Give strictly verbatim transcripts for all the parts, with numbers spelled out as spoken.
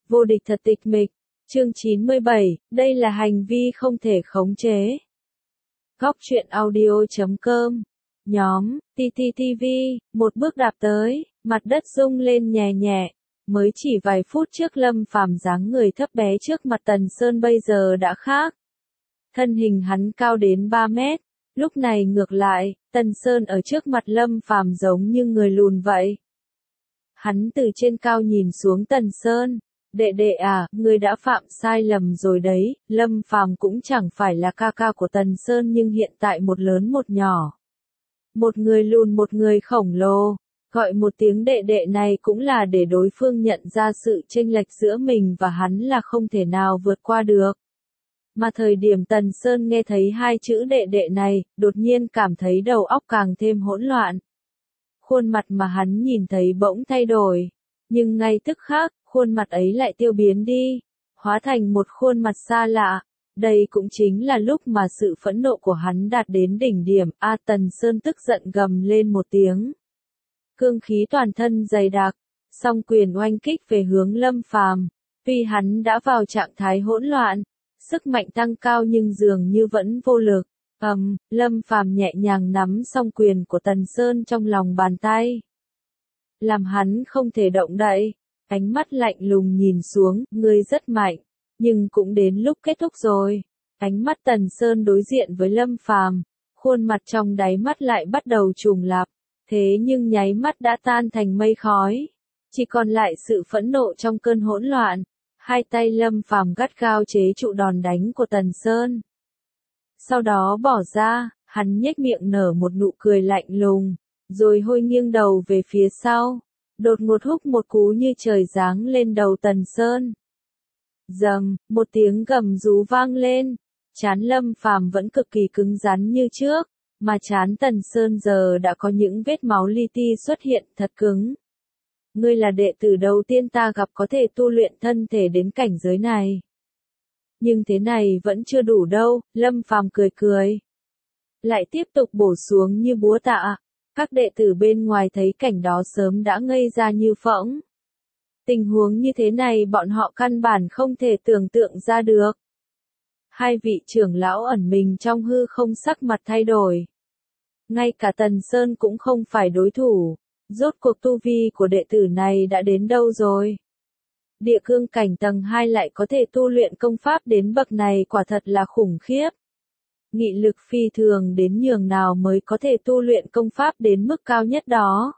Vô địch thật tịch mịch. Chương chín mươi bảy, đây là hành vi không thể khống chế. Góc truyện audio chấm com. Nhóm, tê tê tê vê, một bước đạp tới, mặt đất rung lên nhẹ nhẹ. Mới chỉ vài phút trước Lâm Phàm dáng người thấp bé trước mặt Tần Sơn bây giờ đã khác. Thân hình hắn cao đến ba mét, lúc này ngược lại, Tần Sơn ở trước mặt Lâm Phàm giống như người lùn vậy. Hắn từ trên cao nhìn xuống Tần Sơn, đệ đệ à, ngươi đã phạm sai lầm rồi đấy, Lâm Phàm cũng chẳng phải là ca ca của Tần Sơn nhưng hiện tại một lớn một nhỏ. Một người lùn một người khổng lồ, gọi một tiếng đệ đệ này cũng là để đối phương nhận ra sự chênh lệch giữa mình và hắn là không thể nào vượt qua được. Mà thời điểm Tần Sơn nghe thấy hai chữ đệ đệ này, đột nhiên cảm thấy đầu óc càng thêm hỗn loạn. Khuôn mặt mà hắn nhìn thấy bỗng thay đổi, nhưng ngay tức khắc, khuôn mặt ấy lại tiêu biến đi, hóa thành một khuôn mặt xa lạ. Đây cũng chính là lúc mà sự phẫn nộ của hắn đạt đến đỉnh điểm. A Tần Sơn tức giận gầm lên một tiếng. Cương khí toàn thân dày đặc, song quyền oanh kích về hướng Lâm Phàm. Tuy hắn đã vào trạng thái hỗn loạn, sức mạnh tăng cao nhưng dường như vẫn vô lực. Ầm, um, Lâm Phàm nhẹ nhàng nắm song quyền của Tần Sơn trong lòng bàn tay, làm hắn không thể động đậy. Ánh mắt lạnh lùng nhìn xuống, ngươi rất mạnh, nhưng cũng đến lúc kết thúc rồi. Ánh mắt Tần Sơn đối diện với Lâm Phàm, khuôn mặt trong đáy mắt lại bắt đầu trùng lặp, thế nhưng nháy mắt đã tan thành mây khói, chỉ còn lại sự phẫn nộ trong cơn hỗn loạn. Hai tay Lâm Phàm gắt gao chế trụ đòn đánh của Tần Sơn. Sau đó bỏ ra, hắn nhếch miệng nở một nụ cười lạnh lùng, rồi hôi nghiêng đầu về phía sau, đột ngột húc một cú như trời giáng lên đầu Tần Sơn. Dầm, một tiếng gầm rú vang lên, trán Lâm Phàm vẫn cực kỳ cứng rắn như trước, mà trán Tần Sơn giờ đã có những vết máu li ti xuất hiện thật cứng. Ngươi là đệ tử đầu tiên ta gặp có thể tu luyện thân thể đến cảnh giới này. Nhưng thế này vẫn chưa đủ đâu, Lâm Phàm cười cười. Lại tiếp tục bổ xuống như búa tạ. Các đệ tử bên ngoài thấy cảnh đó sớm đã ngây ra như phỗng. Tình huống như thế này bọn họ căn bản không thể tưởng tượng ra được. Hai vị trưởng lão ẩn mình trong hư không sắc mặt thay đổi. Ngay cả Tần Sơn cũng không phải đối thủ. Rốt cuộc tu vi của đệ tử này đã đến đâu rồi? Địa cương cảnh tầng hai lại có thể tu luyện công pháp đến bậc này quả thật là khủng khiếp. Nghị lực phi thường đến nhường nào mới có thể tu luyện công pháp đến mức cao nhất đó.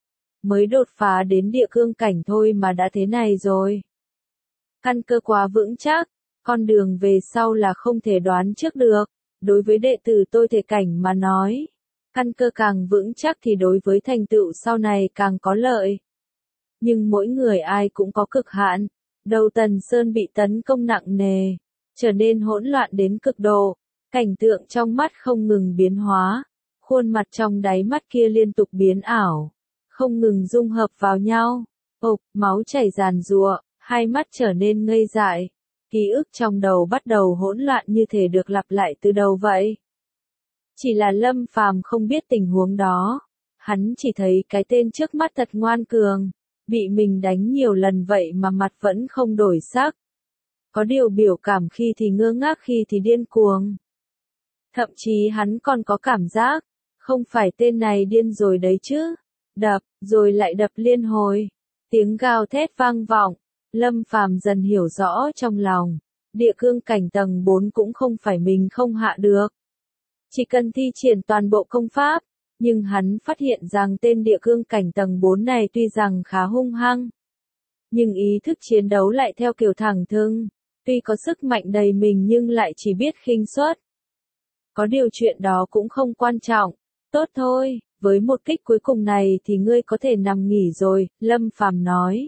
Mới đột phá đến địa cương cảnh thôi mà đã thế này rồi. Căn cơ quá vững chắc, con đường về sau là không thể đoán trước được. Đối với đệ tử tôi thể cảnh mà nói, căn cơ càng vững chắc thì đối với thành tựu sau này càng có lợi. Nhưng mỗi người ai cũng có cực hạn. Đầu Tần Sơn bị tấn công nặng nề, trở nên hỗn loạn đến cực độ. Cảnh tượng trong mắt không ngừng biến hóa, khuôn mặt trong đáy mắt kia liên tục biến ảo, không ngừng dung hợp vào nhau. Ộc, máu chảy ràn rụa, hai mắt trở nên ngây dại. Ký ức trong đầu bắt đầu hỗn loạn như thể được lặp lại từ đầu vậy. Chỉ là Lâm Phàm không biết tình huống đó. Hắn chỉ thấy cái tên trước mắt thật ngoan cường, bị mình đánh nhiều lần vậy mà mặt vẫn không đổi sắc. Có điều biểu cảm khi thì ngơ ngác khi thì điên cuồng. Thậm chí hắn còn có cảm giác, không phải tên này điên rồi đấy chứ. Đập, rồi lại đập liên hồi. Tiếng gào thét vang vọng, Lâm Phàm dần hiểu rõ trong lòng. Địa cương cảnh tầng bốn cũng không phải mình không hạ được. Chỉ cần thi triển toàn bộ công pháp, nhưng hắn phát hiện rằng tên địa cương cảnh tầng bốn này tuy rằng khá hung hăng, nhưng ý thức chiến đấu lại theo kiểu thẳng thừng. Tuy có sức mạnh đầy mình nhưng lại chỉ biết khinh suất. Có điều chuyện đó cũng không quan trọng. Tốt thôi, với một kích cuối cùng này thì ngươi có thể nằm nghỉ rồi, Lâm Phàm nói.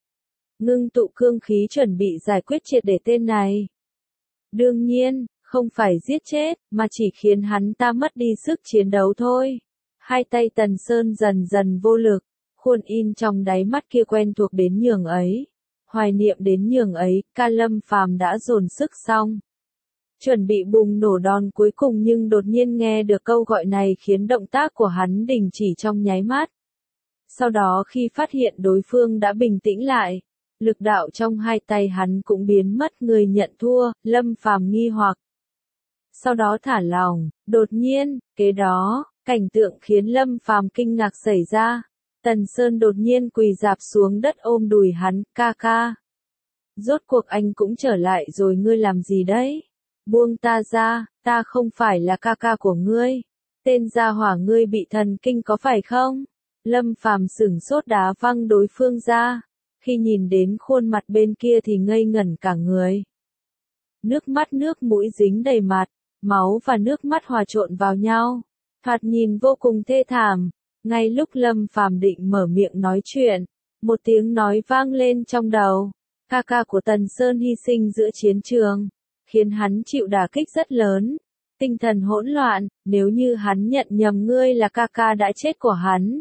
Ngưng tụ cương khí chuẩn bị giải quyết triệt để tên này. Đương nhiên, không phải giết chết, mà chỉ khiến hắn ta mất đi sức chiến đấu thôi. Hai tay Tần Sơn dần dần vô lực, khuôn in trong đáy mắt kia quen thuộc đến nhường ấy. Hoài niệm đến nhường ấy, ca Lâm Phàm đã dồn sức xong. Chuẩn bị bùng nổ đòn cuối cùng nhưng đột nhiên nghe được câu gọi này khiến động tác của hắn đình chỉ trong nháy mắt. Sau đó khi phát hiện đối phương đã bình tĩnh lại, Lực đạo trong hai tay hắn cũng biến mất, người nhận thua, Lâm Phàm nghi hoặc. Sau đó thả lòng, đột nhiên, kế đó, cảnh tượng khiến Lâm Phàm kinh ngạc xảy ra. Tần Sơn đột nhiên quỳ rạp xuống đất ôm đùi hắn, ca ca. Rốt cuộc anh cũng trở lại rồi, ngươi làm gì đấy? Buông ta ra, ta không phải là ca ca của ngươi. Tên gia hỏa ngươi bị thần kinh có phải không? Lâm Phàm sửng sốt đá văng đối phương ra. Khi nhìn đến khuôn mặt bên kia thì ngây ngẩn cả người. Nước mắt nước mũi dính đầy mặt, máu và nước mắt hòa trộn vào nhau. Thoạt nhìn vô cùng thê thảm. Ngay lúc Lâm Phàm định mở miệng nói chuyện, một tiếng nói vang lên trong đầu. Ca ca của Tần Sơn hy sinh giữa chiến trường, khiến hắn chịu đả kích rất lớn. Tinh thần hỗn loạn, nếu như hắn nhận nhầm ngươi là ca ca đã chết của hắn.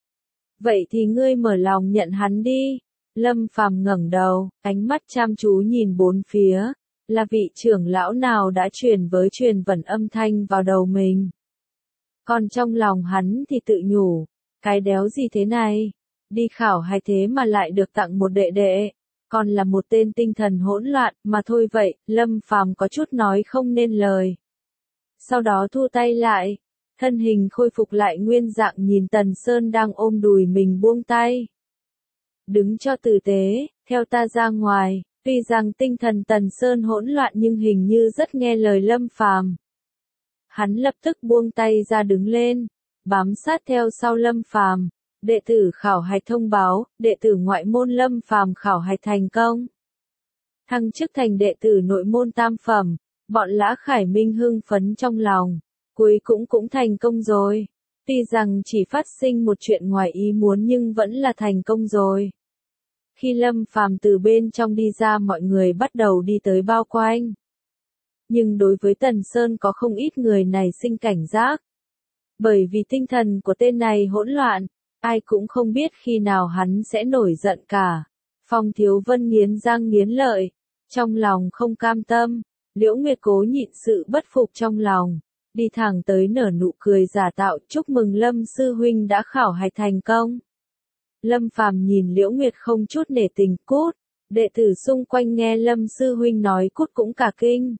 Vậy thì ngươi mở lòng nhận hắn đi. Lâm Phàm ngẩng đầu, ánh mắt chăm chú nhìn bốn phía. Là vị trưởng lão nào đã truyền với truyền vẩn âm thanh vào đầu mình. Còn trong lòng hắn thì tự nhủ, cái đéo gì thế này, đi khảo hay thế mà lại được tặng một đệ đệ, còn là một tên tinh thần hỗn loạn, mà thôi vậy, Lâm Phàm có chút nói không nên lời. Sau đó thu tay lại, thân hình khôi phục lại nguyên dạng, nhìn Tần Sơn đang ôm đùi mình buông tay. Đứng cho tử tế, theo ta ra ngoài. Tuy rằng tinh thần Tần Sơn hỗn loạn nhưng hình như rất nghe lời Lâm Phàm. Hắn lập tức buông tay ra đứng lên, bám sát theo sau Lâm Phàm. Đệ tử khảo hạch thông báo, đệ tử ngoại môn Lâm Phàm khảo hạch thành công. Thăng chức thành đệ tử nội môn tam phẩm, bọn Lã Khải Minh hưng phấn trong lòng, cuối cũng cũng thành công rồi. Tuy rằng chỉ phát sinh một chuyện ngoài ý muốn nhưng vẫn là thành công rồi. Khi Lâm Phàm từ bên trong đi ra, mọi người bắt đầu đi tới bao quanh. Nhưng đối với Tần Sơn có không ít người này sinh cảnh giác. Bởi vì tinh thần của tên này hỗn loạn, ai cũng không biết khi nào hắn sẽ nổi giận cả. Phong Thiếu Vân nghiến răng nghiến lợi, trong lòng không cam tâm. Liễu Nguyệt cố nhịn sự bất phục trong lòng, đi thẳng tới nở nụ cười giả tạo, chúc mừng Lâm sư huynh đã khảo hạch thành công. Lâm Phàm nhìn Liễu Nguyệt không chút nể tình, cút. Đệ tử xung quanh nghe Lâm sư huynh nói cút cũng cả kinh.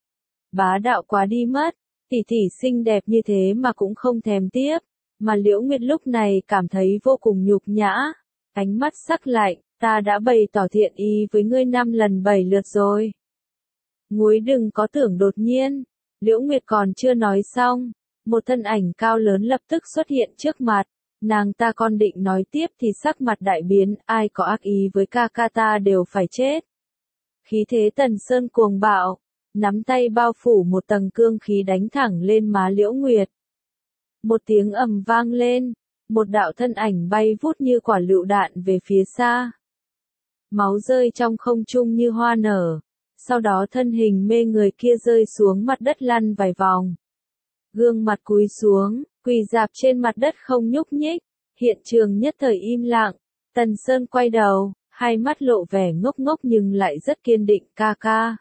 Bá đạo quá đi mất, tỷ tỷ xinh đẹp như thế mà cũng không thèm tiếp. Mà Liễu Nguyệt lúc này cảm thấy vô cùng nhục nhã. Ánh mắt sắc lạnh, ta đã bày tỏ thiện ý với ngươi năm lần bảy lượt rồi. Ngúi đừng có tưởng đột nhiên. Liễu Nguyệt còn chưa nói xong, một thân ảnh cao lớn lập tức xuất hiện trước mặt. Nàng ta còn định nói tiếp thì sắc mặt đại biến, ai có ác ý với ca ca ta đều phải chết. Khí thế Tần Sơn cuồng bạo, nắm tay bao phủ một tầng cương khí đánh thẳng lên má Liễu Nguyệt. Một tiếng ầm vang lên, một đạo thân ảnh bay vút như quả lựu đạn về phía xa. Máu rơi trong không trung như hoa nở, sau đó thân hình mê người kia rơi xuống mặt đất lăn vài vòng. Gương mặt cúi xuống, quỳ rạp trên mặt đất không nhúc nhích, hiện trường nhất thời im lặng. Tần Sơn quay đầu, hai mắt lộ vẻ ngốc ngốc nhưng lại rất kiên định, ca ca.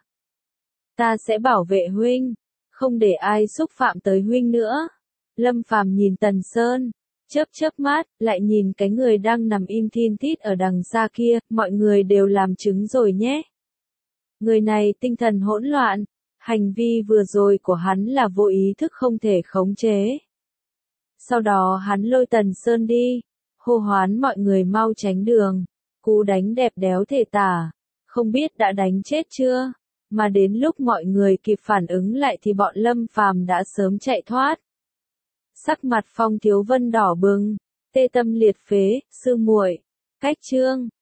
Ta sẽ bảo vệ huynh, không để ai xúc phạm tới huynh nữa. Lâm Phàm nhìn Tần Sơn, chớp chớp mắt, lại nhìn cái người đang nằm im thin thít ở đằng xa kia, mọi người đều làm chứng rồi nhé. Người này tinh thần hỗn loạn, hành vi vừa rồi của hắn là vô ý thức không thể khống chế. Sau đó hắn lôi Tần Sơn đi, hô hoán mọi người mau tránh đường, cú đánh đẹp đéo thể tả, không biết đã đánh chết chưa, mà đến lúc mọi người kịp phản ứng lại thì bọn Lâm Phàm đã sớm chạy thoát. Sắc mặt Phong Thiếu Vân đỏ bừng, tê tâm liệt phế, sư muội, cách chương.